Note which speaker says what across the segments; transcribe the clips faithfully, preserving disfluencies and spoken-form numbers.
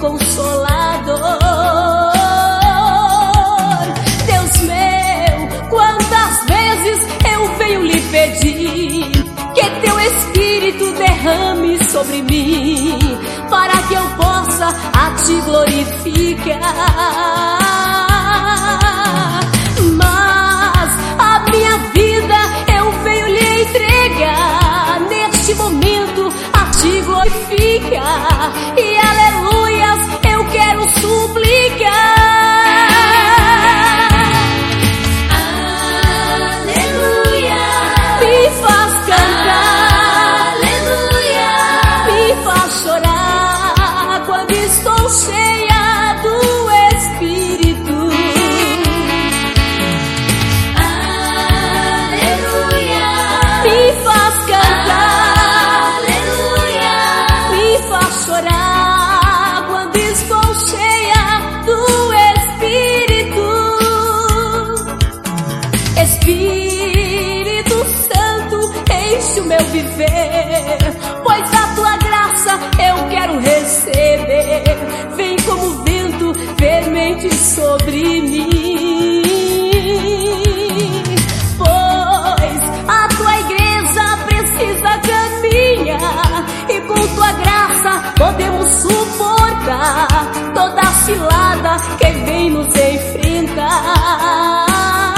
Speaker 1: Consolador. Deus meu, quantas vezes eu venho lhe pedir que teu Espírito derrame sobre mim, para que eu possa a te glorificar. Mas a minha vida eu venho lhe entregar neste momento a te glorificar. E aleluias eu quero suplicar. Aleluia, me faz cantar. Aleluia, me faz chorar quando estou cheia do Espírito. Aleluia, me faz cantar. Aleluia, me faz chorar quando estou cheia do Espírito. Espírito Santo, enche o meu viver, pois a tua graça eu quero receber. Vem como vento fermente sobre mim, pois a tua igreja precisa caminhar, e com tua graça podemos suportar toda a cilada que vem nos enfrentar.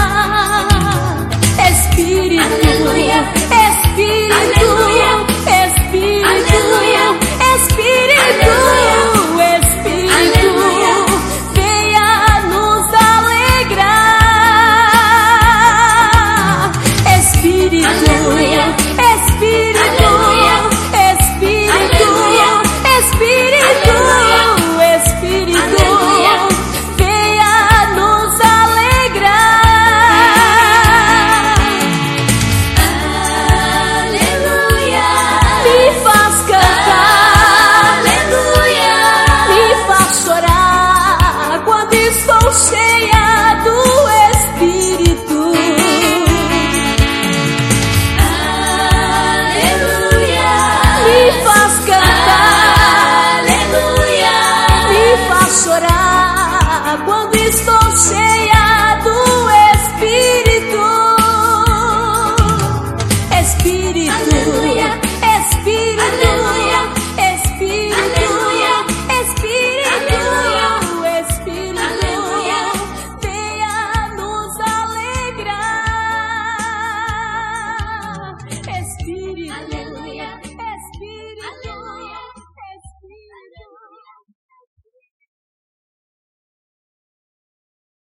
Speaker 1: Espírito, aleluia, Espírito, aleluia, Espírito, aleluia, Espírito, aleluia, Espírito, aleluia, venha nos alegrar. Espírito, aleluia, Espírito, aleluia, Espírito, aleluia, Espírito, aleluia, Espírito, aleluia, venha nos alegrar. Me faz cantar, aleluia, me faz chorar quando estou cheia do Espírito. Aleluia, me faz cantar, aleluia, me faz chorar quando estou cheia do Espírito. Espírito, aleluia.